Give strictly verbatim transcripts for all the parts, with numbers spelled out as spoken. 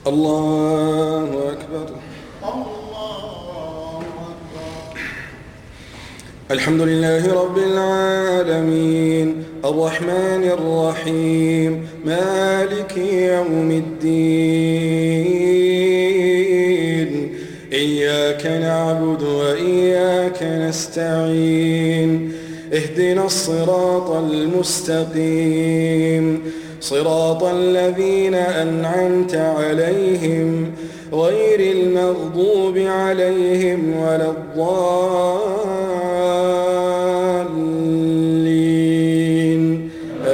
الله أكبر. الله أكبر. الحمد لله رب العالمين الرحمن الرحيم مالك يوم الدين إياك نعبد وإياك نستعين اهدنا الصراط المستقيم صراط الذين أنعمت عليهم غير المغضوب عليهم ولا الضالين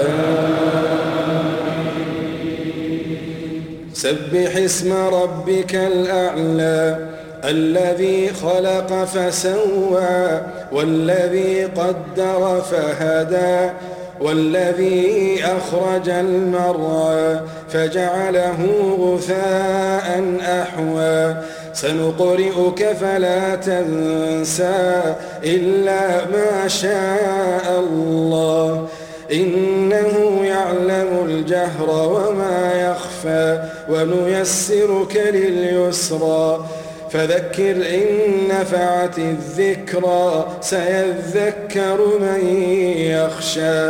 سبح اسم ربك الأعلى الذي خلق فسوى والذي قدر فهدى والذي أخرج المرعى فجعله غثاء أحوى سنقرئك فلا تنسى إلا ما شاء الله إنه يعلم الجهر وما يخفى ونيسرك لليسرى فذكر إن نفعت الذكرى سيذكر من يخشى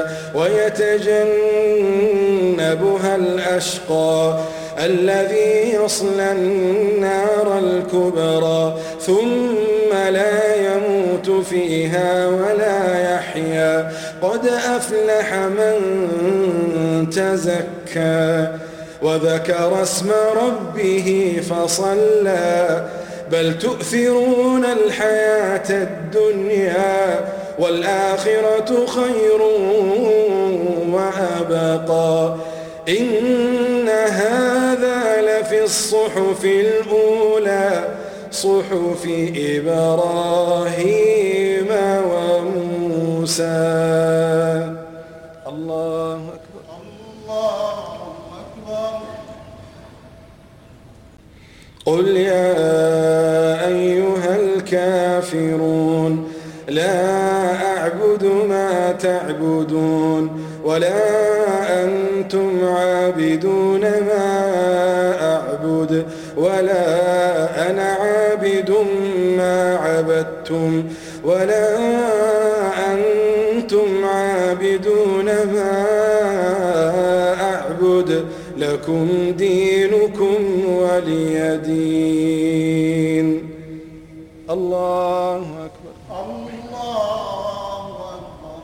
ويتجنبها الأشقى الذي يصلى النار الكبرى ثم لا يموت فيها ولا يحيا قد أفلح من تزكى وذكر اسم ربه فصلى بل تؤثرون الحياة الدنيا والآخرة خير وأبقى إن هذا لفي الصحف الأولى صحف إبراهيم وموسى. الله أكبر. الله أكبر. قل يا أيها الكافرون لا أعبد ما تعبدون ولا أنتم عابدون ما أعبد ولا أنا عابد ما عبدتم ولا أنتم عابدون ما أعبد لكم دينكم ولي دين. الله أكبر. الله أكبر.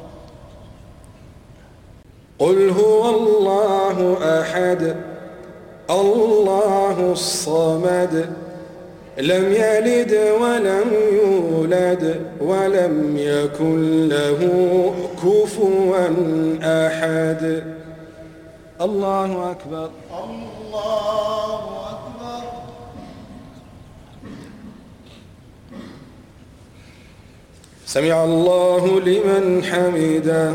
قل هو الله أحد الله الصمد لم يلد ولم يولد ولم يكن له كفوا أحد. الله أكبر. الله أكبر. سمع الله لمن حمده.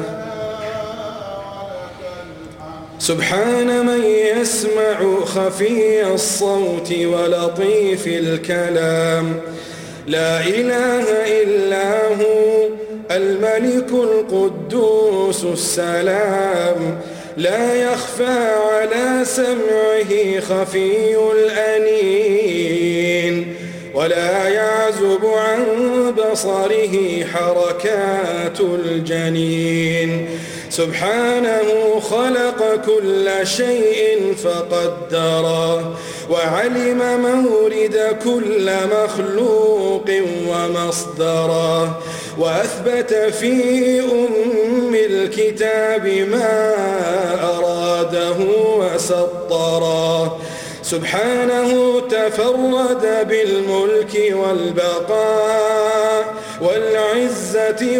سبحان من يسمع خفي الصوت ولطيف الكلام لا إله إلا هو الملك القدوس السلام لا يخفى على سمعه خفي الأنين ولا يعزب عن بصره حركات الجنين سبحانه خلق كل شيء فقدره وعلم مورد كل مخلوق ومصدره وأثبت في أم الكتاب ما أراده وسطره سبحانه تفرد بالملك والبقاء والعزة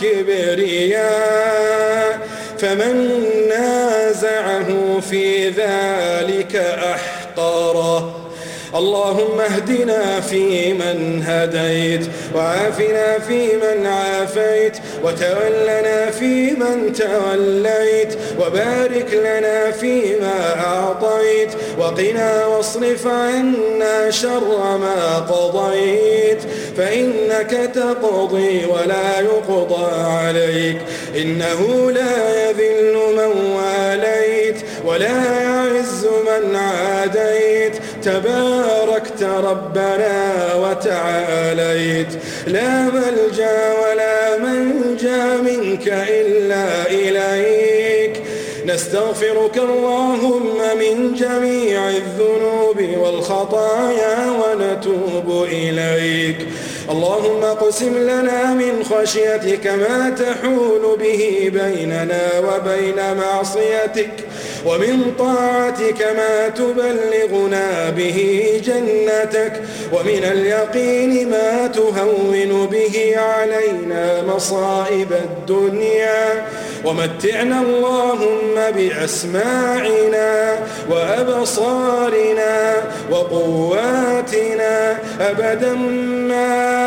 والكبرياء فمن نازعه في ذلك أحقره. اللهم اهدنا فيمن هديت وعافنا فيمن عافيت وتولنا فيمن توليت وبارك لنا فيما أعطيت وقنا واصرف عنا شر ما قضيت فإنك تقضي ولا يقضى عليك إنه لا يذل من واليت ولا يعز من عاديت، تباركت ربنا وتعاليت، لا ملجأ ولا منجى منك إلا إليك. نستغفرك اللهم من جميع الذنوب والخطايا ونتوب إليك. اللهم اقسم لنا من خشيتك ما تحول به بيننا وبين معصيتك، ومن طاعتك ما تبلغنا به جنتك، ومن اليقين ما تهون به علينا مصائب الدنيا. ومتعنا اللهم بأسماعنا وأبصارنا وقواتنا أبدا ما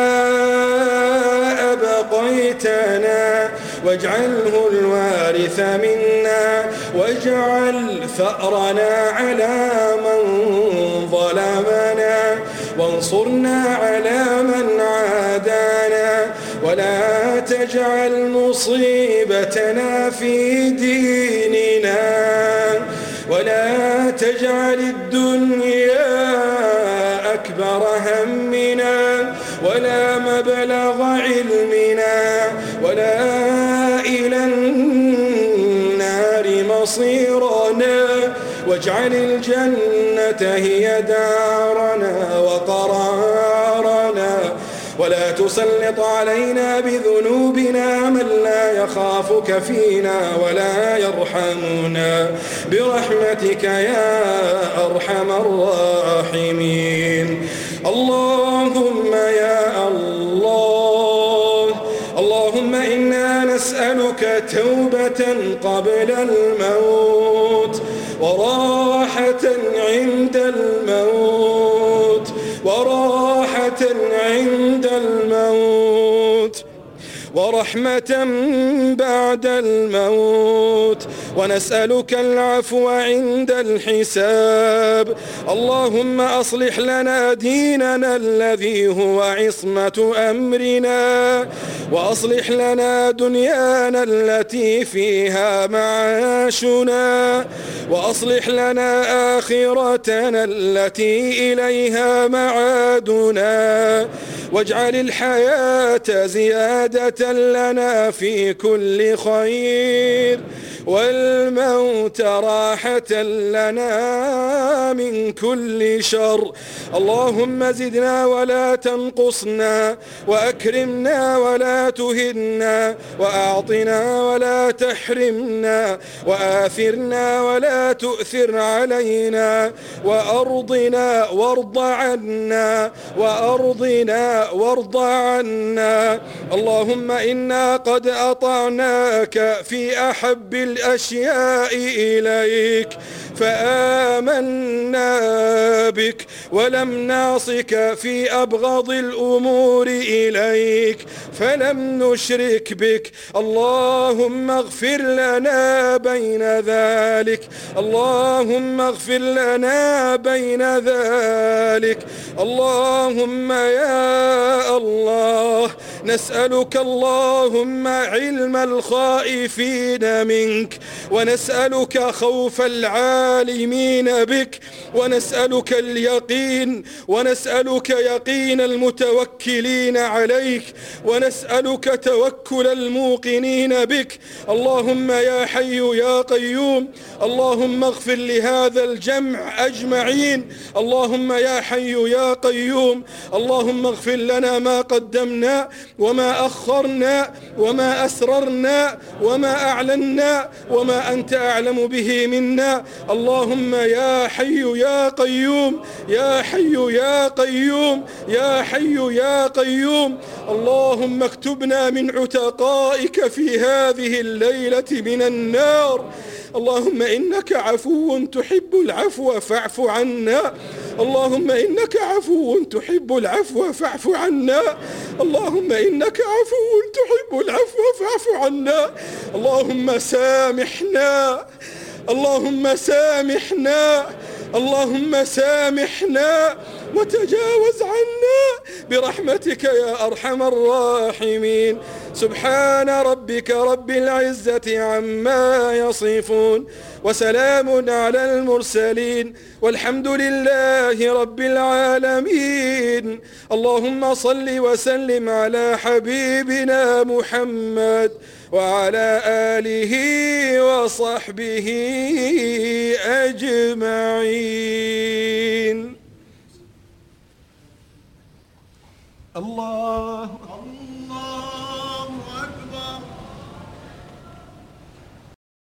أبقيتنا، واجعله الوارث منا، واجعل ثأرنا على من ظلمنا، وانصرنا على من عادانا، ولا تجعل مصيبتنا في ديننا، ولا تجعل الدنيا أكبر همنا، ولا مبلغ علمنا، ولا إلى النار مصيرنا، واجعل الجنة هي دارنا وقرارنا، ولا تسلط علينا بذنوبنا من لا يخافك فينا ولا يرحمنا، برحمتك يا أرحم الراحمين. اللهم يا الله، اللهم إنا نسألك توبة قبل الموت، وراحة عند الموت، وراحة عند الموت، ورحمة بعد الموت، ونسألك العفو عند الحساب. اللهم أصلح لنا ديننا الذي هو عصمة أمرنا، وأصلح لنا دنيانا التي فيها معاشنا، وأصلح لنا آخرتنا التي إليها معادنا، واجعل الحياة زيادة لنا في كل خير، والموت راحة لنا من كل شر. اللهم زدنا ولا تنقصنا، وأكرمنا ولا تهنا، وأعطنا ولا تحرمنا، وآثرنا ولا تؤثر علينا، وأرضنا وارض عنا، وأرضنا وارض عنا. اللهم إنا قد أطعناك في أحب الأشياء إليك، فآمنا بك، ولم نعصك في أبغض الأمور إليك، فلم نشرك بك. اللهم اغفر لنا بين ذلك، اللهم اغفر لنا بين ذلك. اللهم يا الله نسألك اللهم علم الخائفين منك، ونسألك خوف العالمين بك، ونسألك اليقين، ونسألك يقين المتوكلين عليك، ونسألك توكل الموقنين بك. اللهم يا حي يا قيوم، اللهم اغفر لهذا الجمع أجمعين. اللهم يا حي يا قيوم، اللهم اغفر لنا ما قدمنا وما أخرنا وما أسررنا وما أعلنا وما أنت أعلم به منا. اللهم يا حي يا قيوم، يا حي يا قيوم، يا حي يا قيوم. اللهم اكتبنا من عتقائك في هذه الليلة من النار. اللهم إنك عفو تحب العفو فاعف عنا. اللهم إنك عفو تحب العفو فاعف عنا. اللهم إنك عفو تحب العفو فاعف عنا. اللهم سامحنا، اللهم سامحنا، اللهم سامحنا وتجاوز عنا برحمتك يا أرحم الراحمين. سبحان ربك رب العزة عما يصفون وسلام على المرسلين والحمد لله رب العالمين. اللهم صل وسلم على حبيبنا محمد وعلى آله وصحبه أجمعين. الله الله